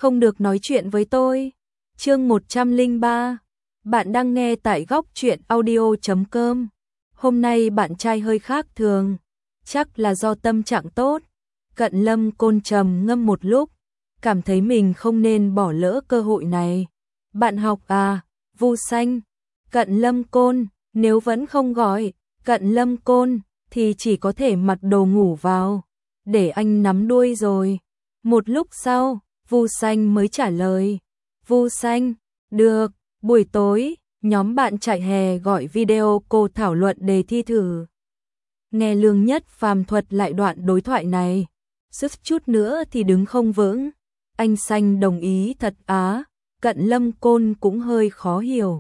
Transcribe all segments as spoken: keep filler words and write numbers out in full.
không được nói chuyện với tôi. Chương một trăm lẻ ba. Bạn đang nghe tại góc truyện audio chấm com. Hôm nay bạn trai hơi khác thường, chắc là do tâm trạng tốt. Cận Lâm Côn trầm ngâm một lúc, cảm thấy mình không nên bỏ lỡ cơ hội này. Bạn học à? Vu Xanh. Cận Lâm Côn, nếu vẫn không gọi Cận Lâm Côn thì chỉ có thể mặc đồ ngủ vào, để anh nắm đuôi rồi. Một lúc sau, Vu Xanh mới trả lời. Vu Xanh, được, buổi tối, nhóm bạn chạy hè gọi video cô thảo luận đề thi thử. Nghe Lương Nhất Phàm thuật lại đoạn đối thoại này, sức chút nữa thì đứng không vững. Anh Xanh đồng ý thật á? Cận Lâm Côn cũng hơi khó hiểu.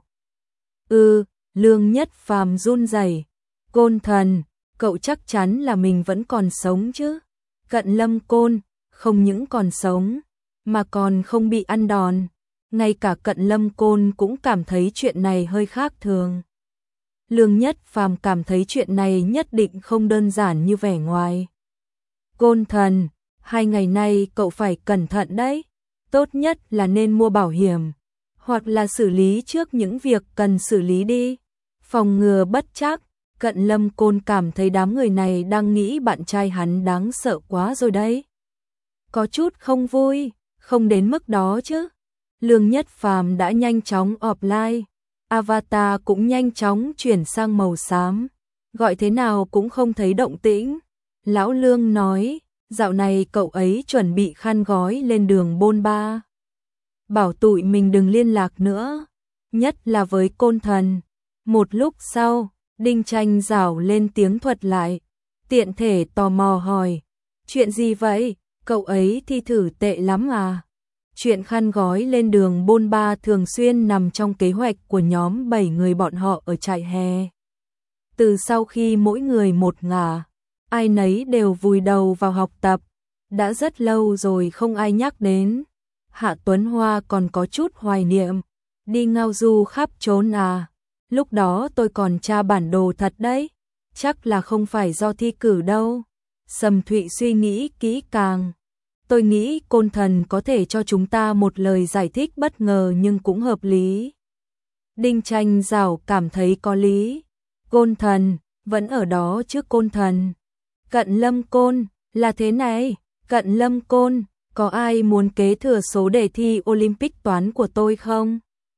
Ừ, Lương Nhất Phàm run rẩy. Côn thần, cậu chắc chắn là mình vẫn còn sống chứ? Cận Lâm Côn, không những còn sống, mà còn không bị ăn đòn. Ngay cả Cận Lâm Côn cũng cảm thấy chuyện này hơi khác thường. Lương Nhất Phàm cảm thấy chuyện này nhất định không đơn giản như vẻ ngoài. Côn thần, hai ngày nay cậu phải cẩn thận đấy. Tốt nhất là nên mua bảo hiểm, hoặc là xử lý trước những việc cần xử lý đi. Phòng ngừa bất trắc. Cận Lâm Côn cảm thấy đám người này đang nghĩ bạn trai hắn đáng sợ quá rồi đấy. Có chút không vui, không đến mức đó chứ. Lương Nhất Phàm đã nhanh chóng offline, avatar cũng nhanh chóng chuyển sang màu xám. Gọi thế nào cũng không thấy động tĩnh. Lão Lương nói, dạo này cậu ấy chuẩn bị khăn gói lên đường bôn ba. Bảo tụi mình đừng liên lạc nữa, nhất là với Côn thần. Một lúc sau, Đinh Tranh rảo lên tiếng thuật lại. Tiện thể tò mò hỏi, chuyện gì vậy? Cậu ấy thi thử tệ lắm à? Chuyện khăn gói lên đường bôn ba thường xuyên nằm trong kế hoạch của nhóm bảy người bọn họ ở trại hè. Từ sau khi mỗi người một ngả, ai nấy đều vùi đầu vào học tập. Đã rất lâu rồi không ai nhắc đến. Hạ Tuấn Hoa còn có chút hoài niệm. Đi ngao du khắp trốn à? Lúc đó tôi còn tra bản đồ thật đấy. Chắc là không phải do thi cử đâu. Sầm Thụy suy nghĩ kỹ càng. Tôi nghĩ Côn thần có thể cho chúng ta một lời giải thích bất ngờ nhưng cũng hợp lý. Đinh Tranh rảo cảm thấy có lý. Côn thần, vẫn ở đó chứ Côn thần. Cận Lâm Côn, là thế này. Cận Lâm Côn, có ai muốn kế thừa số đề thi Olympic toán của tôi không?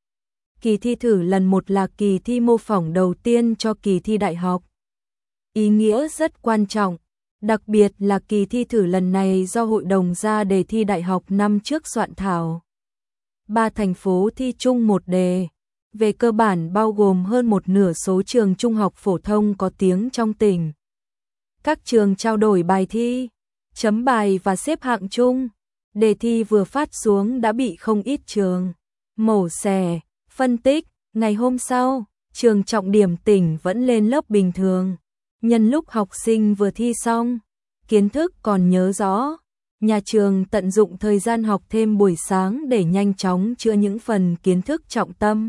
Kỳ thi thử lần một là kỳ thi mô phỏng đầu tiên cho kỳ thi đại học. Ý nghĩa rất quan trọng, đặc biệt là kỳ thi thử lần này do Hội đồng ra đề thi đại học năm trước soạn thảo. Ba thành phố thi chung một đề, về cơ bản bao gồm hơn một nửa số trường trung học phổ thông có tiếng trong tỉnh. Các trường trao đổi bài thi, chấm bài và xếp hạng chung. Đề thi vừa phát xuống đã bị không ít trường mổ xẻ. Phân tích, ngày hôm sau, trường trọng điểm tỉnh vẫn lên lớp bình thường. Nhân lúc học sinh vừa thi xong, kiến thức còn nhớ rõ, nhà trường tận dụng thời gian học thêm buổi sáng để nhanh chóng chữa những phần kiến thức trọng tâm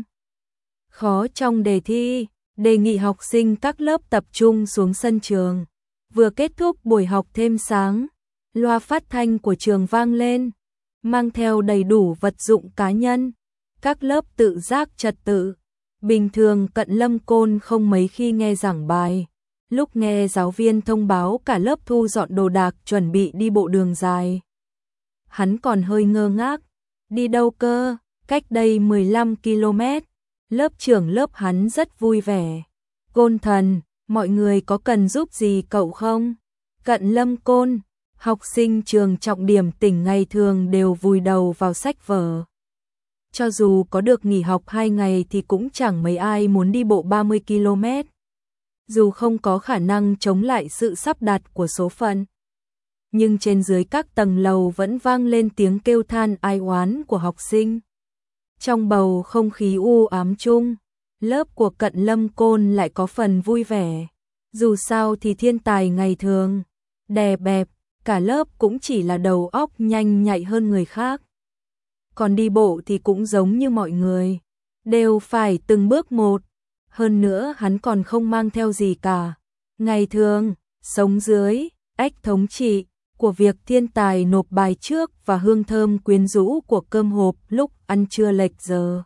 khó trong đề thi, đề nghị học sinh các lớp tập trung xuống sân trường. Vừa kết thúc buổi học thêm sáng, loa phát thanh của trường vang lên, mang theo đầy đủ vật dụng cá nhân. Các lớp tự giác trật tự. Bình thường Cận Lâm Côn không mấy khi nghe giảng bài. Lúc nghe giáo viên thông báo cả lớp thu dọn đồ đạc chuẩn bị đi bộ đường dài, hắn còn hơi ngơ ngác. Đi đâu cơ? Cách đây mười lăm ki lô mét. Lớp trưởng lớp hắn rất vui vẻ. Côn thần, mọi người có cần giúp gì cậu không? Cận Lâm Côn, học sinh trường trọng điểm tỉnh ngày thường đều vùi đầu vào sách vở. Cho dù có được nghỉ học hai ngày thì cũng chẳng mấy ai muốn đi bộ ba mươi ki lô mét. Dù không có khả năng chống lại sự sắp đặt của số phận, nhưng trên dưới các tầng lầu vẫn vang lên tiếng kêu than ai oán của học sinh. Trong bầu không khí u ám chung, lớp của Cận Lâm Côn lại có phần vui vẻ. Dù sao thì thiên tài ngày thường, đè bẹp, cả lớp cũng chỉ là đầu óc nhanh nhạy hơn người khác. Còn đi bộ thì cũng giống như mọi người, đều phải từng bước một. Hơn nữa hắn còn không mang theo gì cả. Ngày thường, sống dưới ách thống trị, của việc thiên tài nộp bài trước và hương thơm quyến rũ của cơm hộp lúc ăn trưa lệch giờ.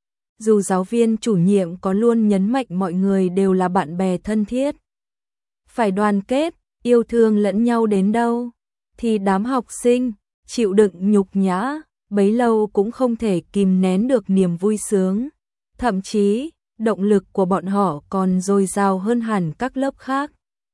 Dù giáo viên chủ nhiệm có luôn nhấn mạnh mọi người đều là bạn bè thân thiết, phải đoàn kết, yêu thương lẫn nhau đến đâu, thì đám học sinh chịu đựng nhục nhã bấy lâu cũng không thể kìm nén được niềm vui sướng. Thậm chí, động lực của bọn họ còn dồi dào hơn hẳn các lớp khác.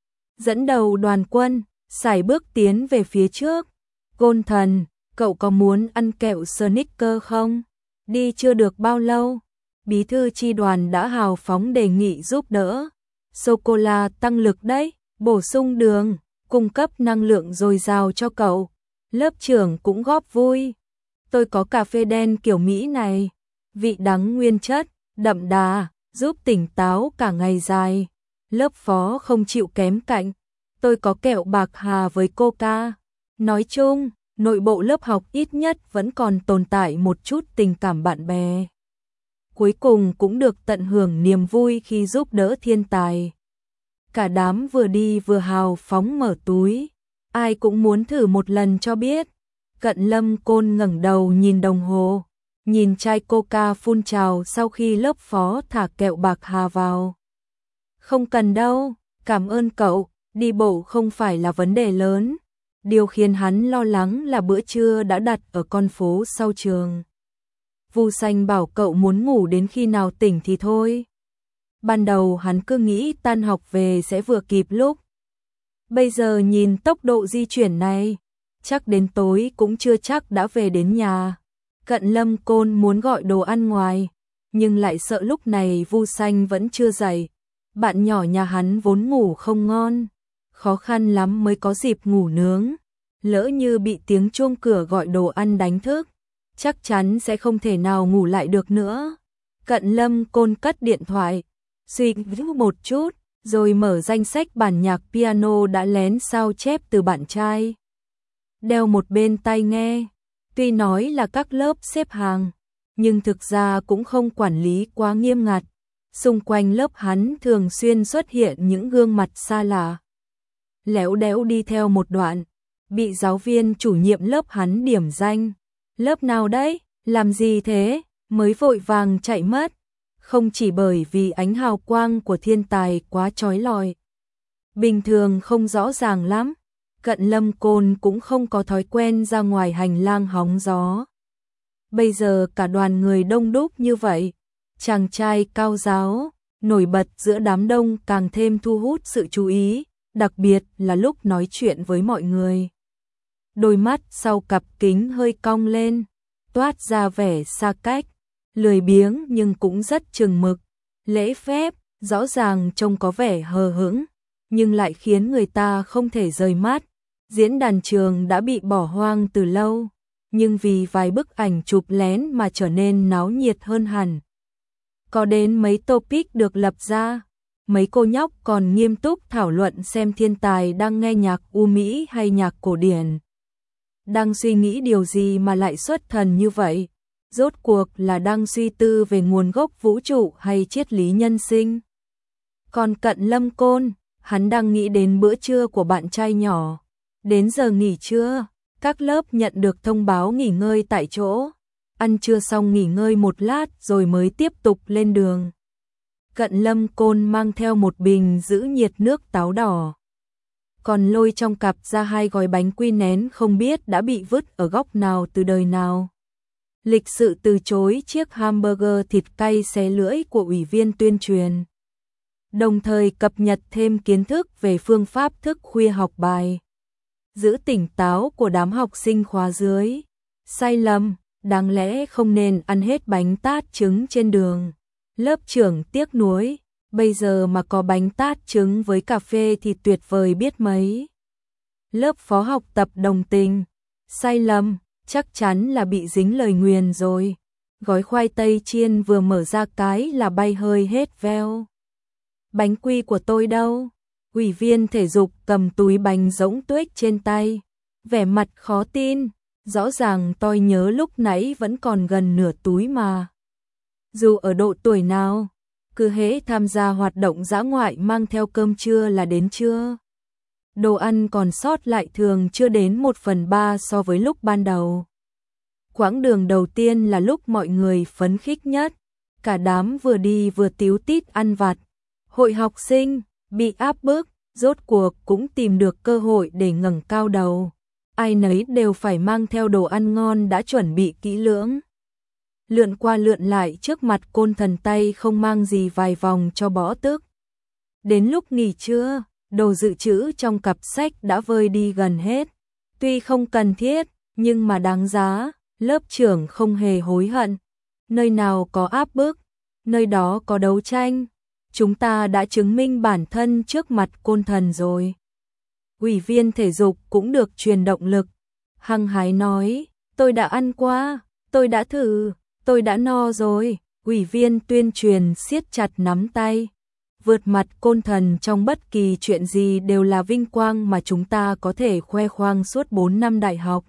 Dẫn đầu đoàn quân, sải bước tiến về phía trước. Gôn thần, cậu có muốn ăn kẹo Snickers không? Đi chưa được bao lâu, bí thư chi đoàn đã hào phóng đề nghị giúp đỡ. Sô-cô-la tăng lực đấy, bổ sung đường, cung cấp năng lượng dồi dào cho cậu. Lớp trưởng cũng góp vui. Tôi có cà phê đen kiểu Mỹ này, vị đắng nguyên chất, đậm đà, giúp tỉnh táo cả ngày dài. Lớp phó không chịu kém cạnh. Tôi có kẹo bạc hà với coca. Nói chung, nội bộ lớp học ít nhất vẫn còn tồn tại một chút tình cảm bạn bè. Cuối cùng cũng được tận hưởng niềm vui khi giúp đỡ thiên tài. Cả đám vừa đi vừa hào phóng mở túi. Ai cũng muốn thử một lần cho biết. Cận Lâm Côn ngẩng đầu nhìn đồng hồ, nhìn chai coca phun trào sau khi lớp phó thả kẹo bạc hà vào. Không cần đâu, cảm ơn cậu, đi bộ không phải là vấn đề lớn. Điều khiến hắn lo lắng là bữa trưa đã đặt ở con phố sau trường. Vu Xanh bảo cậu muốn ngủ đến khi nào tỉnh thì thôi. Ban đầu hắn cứ nghĩ tan học về sẽ vừa kịp lúc. Bây giờ nhìn tốc độ di chuyển này, chắc đến tối cũng chưa chắc đã về đến nhà. Cận Lâm Côn muốn gọi đồ ăn ngoài, nhưng lại sợ lúc này Vu Xanh vẫn chưa dậy. Bạn nhỏ nhà hắn vốn ngủ không ngon, khó khăn lắm mới có dịp ngủ nướng. Lỡ như bị tiếng chuông cửa gọi đồ ăn đánh thức, chắc chắn sẽ không thể nào ngủ lại được nữa. Cận Lâm Côn cất điện thoại, suy nghĩ một chút, rồi mở danh sách bản nhạc piano đã lén sao chép từ bạn trai. Đeo một bên tai nghe, tuy nói là các lớp xếp hàng, nhưng thực ra cũng không quản lý quá nghiêm ngặt. Xung quanh lớp hắn thường xuyên xuất hiện những gương mặt xa lạ. Léo đéo đi theo một đoạn, bị giáo viên chủ nhiệm lớp hắn điểm danh. Lớp nào đấy, làm gì thế, mới vội vàng chạy mất. Không chỉ bởi vì ánh hào quang của thiên tài quá chói lọi. Bình thường không rõ ràng lắm, Cận Lâm Côn cũng không có thói quen ra ngoài hành lang hóng gió. Bây giờ cả đoàn người đông đúc như vậy, chàng trai cao giáo, nổi bật giữa đám đông càng thêm thu hút sự chú ý, đặc biệt là lúc nói chuyện với mọi người. Đôi mắt sau cặp kính hơi cong lên, toát ra vẻ xa cách, lười biếng nhưng cũng rất chừng mực, lễ phép, rõ ràng trông có vẻ hờ hững, nhưng lại khiến người ta không thể rời mắt. Diễn đàn trường đã bị bỏ hoang từ lâu, nhưng vì vài bức ảnh chụp lén mà trở nên náo nhiệt hơn hẳn. Có đến mấy topic được lập ra, mấy cô nhóc còn nghiêm túc thảo luận xem thiên tài đang nghe nhạc U Mỹ hay nhạc cổ điển. Đang suy nghĩ điều gì mà lại xuất thần như vậy? Rốt cuộc là đang suy tư về nguồn gốc vũ trụ hay triết lý nhân sinh? Còn Cận Lâm Côn, hắn đang nghĩ đến bữa trưa của bạn trai nhỏ. Đến giờ nghỉ trưa, các lớp nhận được thông báo nghỉ ngơi tại chỗ. Ăn trưa xong nghỉ ngơi một lát rồi mới tiếp tục lên đường. Cận Lâm Côn mang theo một bình giữ nhiệt nước táo đỏ. Còn lôi trong cặp ra hai gói bánh quy nén không biết đã bị vứt ở góc nào từ đời nào. Lịch sự từ chối chiếc hamburger thịt cay xé lưỡi của ủy viên tuyên truyền. Đồng thời cập nhật thêm kiến thức về phương pháp thức khuya học bài. Giữ tỉnh táo của đám học sinh khóa dưới. Sai lầm, đáng lẽ không nên ăn hết bánh tát trứng trên đường. Lớp trưởng tiếc nuối, bây giờ mà có bánh tát trứng với cà phê thì tuyệt vời biết mấy. Lớp phó học tập đồng tình. Sai lầm, chắc chắn là bị dính lời nguyền rồi. Gói khoai tây chiên vừa mở ra cái là bay hơi hết veo. Bánh quy của tôi đâu? Ủy viên thể dục cầm túi bánh rỗng tuếch trên tay, vẻ mặt khó tin, rõ ràng tôi nhớ lúc nãy vẫn còn gần nửa túi mà. Dù ở độ tuổi nào, cứ hễ tham gia hoạt động dã ngoại mang theo cơm trưa là đến trưa. đồ ăn còn sót lại thường chưa đến một phần ba so với lúc ban đầu. Quãng đường đầu tiên là lúc mọi người phấn khích nhất, cả đám vừa đi vừa tíu tít ăn vặt. Hội học sinh bị áp bức, rốt cuộc cũng tìm được cơ hội để ngẩng cao đầu. Ai nấy đều phải mang theo đồ ăn ngon đã chuẩn bị kỹ lưỡng. Lượn qua lượn lại trước mặt Côn Thần tay không mang gì vài vòng cho bỏ tức. Đến lúc nghỉ trưa, đồ dự trữ trong cặp sách đã vơi đi gần hết. Tuy không cần thiết, nhưng mà đáng giá, lớp trưởng không hề hối hận. Nơi nào có áp bức, nơi đó có đấu tranh. Chúng ta đã chứng minh bản thân trước mặt Côn Thần rồi. Ủy viên thể dục cũng được truyền động lực. Hăng hái nói, tôi đã ăn qua, tôi đã thử, tôi đã no rồi. Ủy viên tuyên truyền siết chặt nắm tay. Vượt mặt Côn Thần trong bất kỳ chuyện gì đều là vinh quang mà chúng ta có thể khoe khoang suốt bốn năm đại học.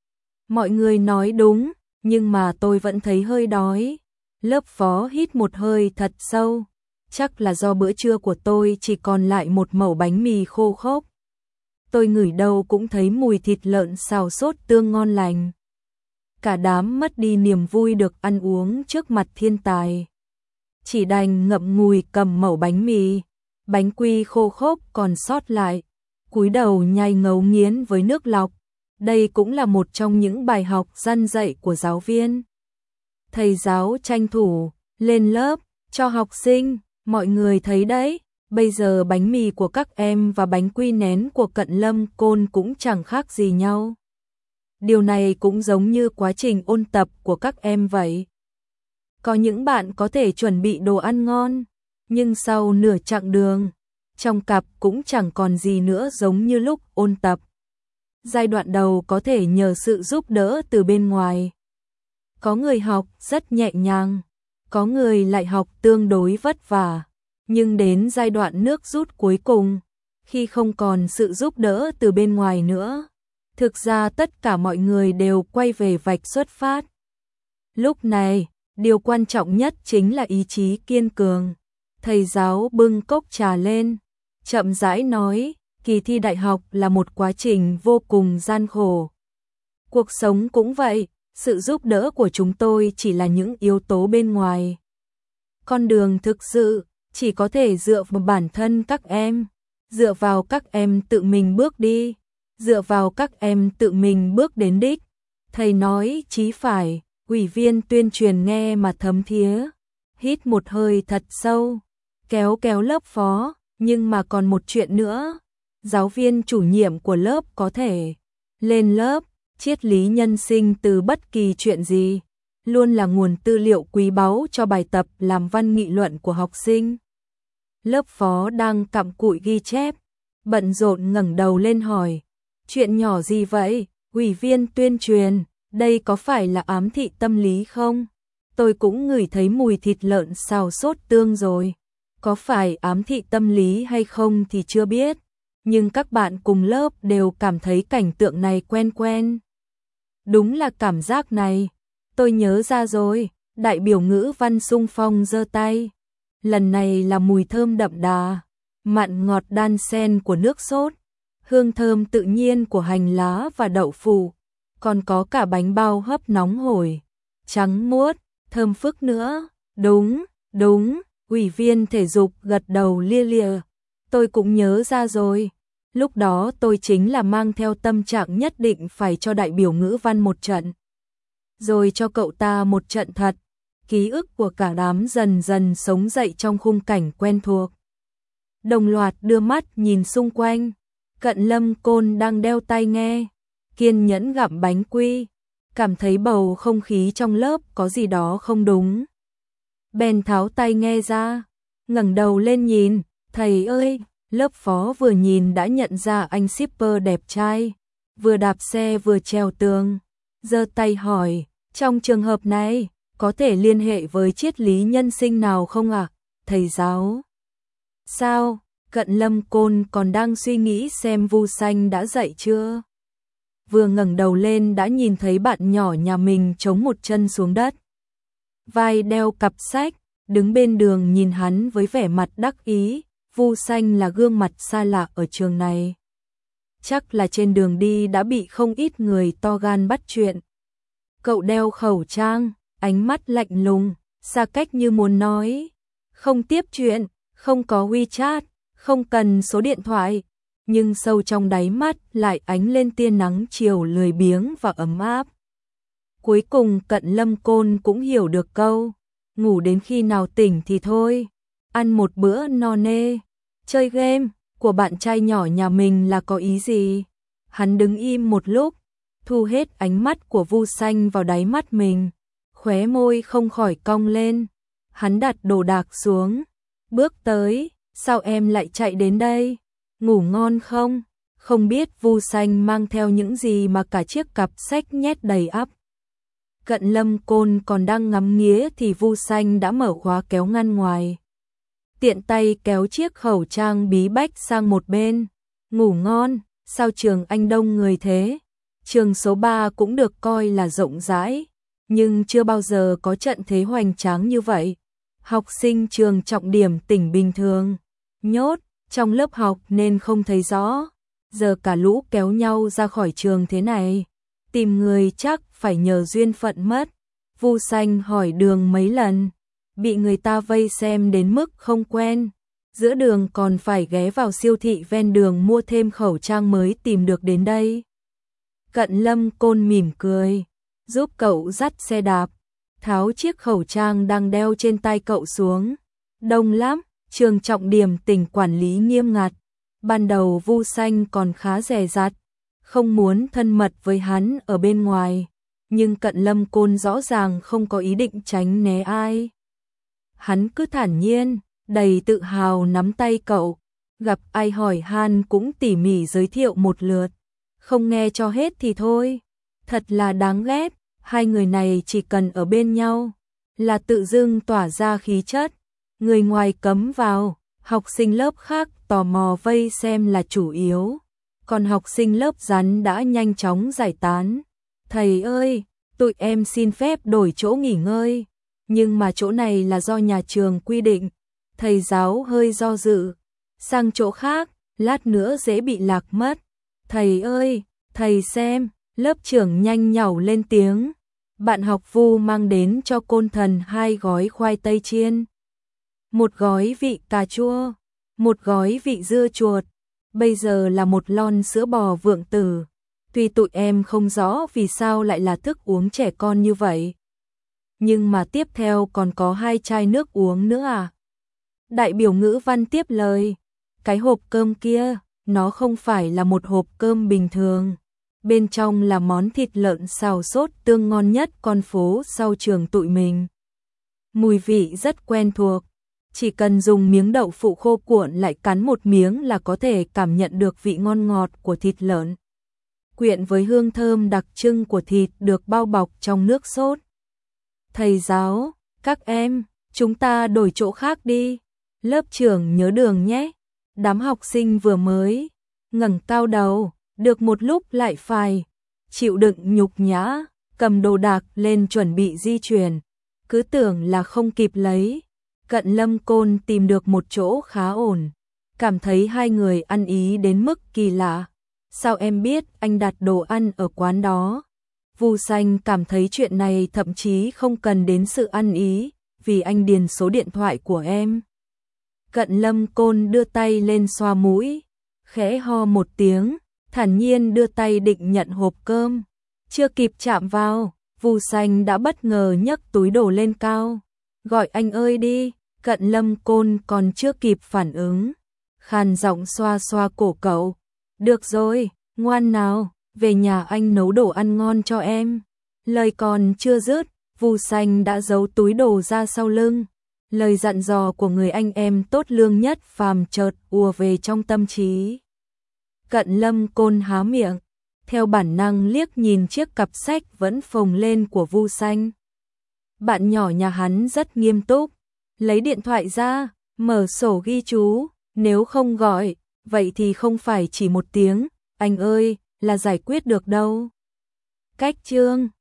Mọi người nói đúng, nhưng mà tôi vẫn thấy hơi đói. Lớp phó hít một hơi thật sâu. Chắc là do bữa trưa của tôi chỉ còn lại một mẩu bánh mì khô khốc. Tôi ngửi đâu cũng thấy mùi thịt lợn xào sốt tương ngon lành. Cả đám mất đi niềm vui được ăn uống trước mặt thiên tài. Chỉ đành ngậm ngùi cầm mẩu bánh mì, bánh quy khô khốc còn sót lại, cúi đầu nhai ngấu nghiến với nước lọc. Đây cũng là một trong những bài học răn dạy của giáo viên. Thầy giáo tranh thủ lên lớp cho học sinh, mọi người thấy đấy, bây giờ bánh mì của các em và bánh quy nén của Cận Lâm Côn cũng chẳng khác gì nhau. Điều này cũng giống như quá trình ôn tập của các em vậy. Có những bạn có thể chuẩn bị đồ ăn ngon, nhưng sau nửa chặng đường, trong cặp cũng chẳng còn gì nữa giống như lúc ôn tập. Giai đoạn đầu có thể nhờ sự giúp đỡ từ bên ngoài. Có người học rất nhẹ nhàng, có người lại học tương đối vất vả. Nhưng đến giai đoạn nước rút cuối cùng, khi không còn sự giúp đỡ từ bên ngoài nữa, thực ra tất cả mọi người đều quay về vạch xuất phát. Lúc này, điều quan trọng nhất chính là ý chí kiên cường. Thầy giáo bưng cốc trà lên, chậm rãi nói, kỳ thi đại học là một quá trình vô cùng gian khổ. Cuộc sống cũng vậy, sự giúp đỡ của chúng tôi chỉ là những yếu tố bên ngoài. Con đường thực sự chỉ có thể dựa vào bản thân các em, dựa vào các em tự mình bước đi, dựa vào các em tự mình bước đến đích. Thầy nói chí phải, ủy viên tuyên truyền nghe mà thấm thía, hít một hơi thật sâu, kéo kéo lớp phó, nhưng mà còn một chuyện nữa, giáo viên chủ nhiệm của lớp có thể lên lớp, triết lý nhân sinh từ bất kỳ chuyện gì, luôn là nguồn tư liệu quý báu cho bài tập làm văn nghị luận của học sinh. Lớp phó đang cặm cụi ghi chép, bận rộn ngẩng đầu lên hỏi, chuyện nhỏ gì vậy, ủy viên tuyên truyền, đây có phải là ám thị tâm lý không? Tôi cũng ngửi thấy mùi thịt lợn xào sốt tương rồi, có phải ám thị tâm lý hay không thì chưa biết, nhưng các bạn cùng lớp đều cảm thấy cảnh tượng này quen quen. Đúng là cảm giác này, tôi nhớ ra rồi, đại biểu ngữ văn xung phong giơ tay. Lần này là mùi thơm đậm đà, mặn ngọt đan xen của nước sốt, hương thơm tự nhiên của hành lá và đậu phụ, còn có cả bánh bao hấp nóng hổi, trắng muốt, thơm phức nữa. Đúng, đúng, ủy viên thể dục gật đầu lia lịa. Tôi cũng nhớ ra rồi. Lúc đó tôi chính là mang theo tâm trạng nhất định phải cho đại biểu ngữ văn một trận. Rồi cho cậu ta một trận thật. Ký ức của cả đám dần dần sống dậy trong khung cảnh quen thuộc. Đồng loạt đưa mắt nhìn xung quanh. Cận Lâm Côn đang đeo tai nghe, kiên nhẫn gặm bánh quy, cảm thấy bầu không khí trong lớp có gì đó không đúng. Bèn tháo tai nghe ra, ngẩng đầu lên nhìn, thầy ơi, lớp phó vừa nhìn đã nhận ra anh shipper đẹp trai, vừa đạp xe vừa trèo tường, giơ tay hỏi, trong trường hợp này, có thể liên hệ với triết lý nhân sinh nào không ạ, à? Thầy giáo. Sao? Cận Lâm Côn còn đang suy nghĩ xem Vu Xanh đã dậy chưa. Vừa ngẩng đầu lên đã nhìn thấy bạn nhỏ nhà mình chống một chân xuống đất. Vai đeo cặp sách, đứng bên đường nhìn hắn với vẻ mặt đắc ý. Vu Xanh là gương mặt xa lạ ở trường này. chắc là trên đường đi đã bị không ít người to gan bắt chuyện. Cậu đeo khẩu trang, ánh mắt lạnh lùng, xa cách như muốn nói, không tiếp chuyện, không có WeChat, không cần số điện thoại, nhưng sâu trong đáy mắt lại ánh lên tia nắng chiều lười biếng và ấm áp. Cuối cùng Cận Lâm Côn cũng hiểu được câu, ngủ đến khi nào tỉnh thì thôi, ăn một bữa no nê, chơi game của bạn trai nhỏ nhà mình là có ý gì. Hắn đứng im một lúc, thu hết ánh mắt của Vu Xanh vào đáy mắt mình, khóe môi không khỏi cong lên. Hắn đặt đồ đạc xuống, bước tới, sao em lại chạy đến đây, ngủ ngon không? Không biết Vu Xanh mang theo những gì mà cả chiếc cặp sách nhét đầy ắp. Cận Lâm Côn còn đang ngắm nghía thì Vu Xanh đã mở khóa kéo ngăn ngoài. Tiện tay kéo chiếc khẩu trang bí bách sang một bên. Ngủ ngon, sao trường anh đông người thế? Trường số ba cũng được coi là rộng rãi, nhưng chưa bao giờ có trận thế hoành tráng như vậy. Học sinh trường trọng điểm tỉnh bình thường, nhốt trong lớp học nên không thấy rõ. Giờ cả lũ kéo nhau ra khỏi trường thế này, tìm người chắc phải nhờ duyên phận mất. Vu Xanh hỏi đường mấy lần, bị người ta vây xem đến mức không quen. Giữa đường còn phải ghé vào siêu thị ven đường mua thêm khẩu trang mới tìm được đến đây. Cận Lâm Côn mỉm cười, giúp cậu dắt xe đạp, tháo chiếc khẩu trang đang đeo trên tay cậu xuống. Đông lắm, trường trọng điểm tỉnh quản lý nghiêm ngặt. Ban đầu Vu Xanh còn khá dè dặt, không muốn thân mật với hắn ở bên ngoài, nhưng Cận Lâm Côn rõ ràng không có ý định tránh né ai. Hắn cứ thản nhiên, đầy tự hào nắm tay cậu, gặp ai hỏi han cũng tỉ mỉ giới thiệu một lượt, không nghe cho hết thì thôi. Thật là đáng ghét, hai người này chỉ cần ở bên nhau là tự dưng tỏa ra khí chất, người ngoài cấm vào, học sinh lớp khác tò mò vây xem là chủ yếu, còn học sinh lớp rắn đã nhanh chóng giải tán. Thầy ơi, tụi em xin phép đổi chỗ nghỉ ngơi, nhưng mà chỗ này là do nhà trường quy định. Thầy giáo hơi do dự, sang chỗ khác, lát nữa dễ bị lạc mất. Thầy ơi, thầy xem, lớp trưởng nhanh nhảu lên tiếng. Bạn học Vu mang đến cho Côn Thần hai gói khoai tây chiên, một gói vị cà chua, một gói vị dưa chuột, bây giờ là một lon sữa bò vượng tử. Tuy tụi em không rõ vì sao lại là thức uống trẻ con như vậy, nhưng mà tiếp theo còn có hai chai nước uống nữa à? Đại biểu ngữ văn tiếp lời, cái hộp cơm kia, nó không phải là một hộp cơm bình thường. Bên trong là món thịt lợn xào sốt tương ngon nhất con phố sau trường tụi mình. Mùi vị rất quen thuộc, chỉ cần dùng miếng đậu phụ khô cuộn lại cắn một miếng là có thể cảm nhận được vị ngon ngọt của thịt lợn, quyện với hương thơm đặc trưng của thịt được bao bọc trong nước sốt. Thầy giáo, các em, chúng ta đổi chỗ khác đi. Lớp trưởng nhớ đường nhé. Đám học sinh vừa mới ngẩng cao đầu, được một lúc lại phải chịu đựng nhục nhã, cầm đồ đạc lên chuẩn bị di chuyển, cứ tưởng là không kịp lấy. Cận Lâm Côn tìm được một chỗ khá ổn, cảm thấy hai người ăn ý đến mức kỳ lạ. Sao em biết anh đặt đồ ăn ở quán đó? Vu Xanh cảm thấy chuyện này thậm chí không cần đến sự ăn ý, vì anh điền số điện thoại của em. Cận Lâm Côn đưa tay lên xoa mũi, khẽ ho một tiếng, thản nhiên đưa tay định nhận hộp cơm. Chưa kịp chạm vào, Vu Xanh đã bất ngờ nhấc túi đồ lên cao. Gọi anh ơi đi. Cận Lâm Côn còn chưa kịp phản ứng, khàn giọng xoa xoa cổ cậu. Được rồi, ngoan nào, về nhà anh nấu đồ ăn ngon cho em. Lời còn chưa dứt, Vu Xanh đã giấu túi đồ ra sau lưng. Lời dặn dò của người anh em tốt lương nhất phàm chợt ùa về trong tâm trí. Cận Lâm Côn há miệng, theo bản năng liếc nhìn chiếc cặp sách vẫn phồng lên của Vu Xanh. Bạn nhỏ nhà hắn rất nghiêm túc, lấy điện thoại ra, mở sổ ghi chú, nếu không gọi, vậy thì không phải chỉ một tiếng, anh ơi, là giải quyết được đâu. Cách chương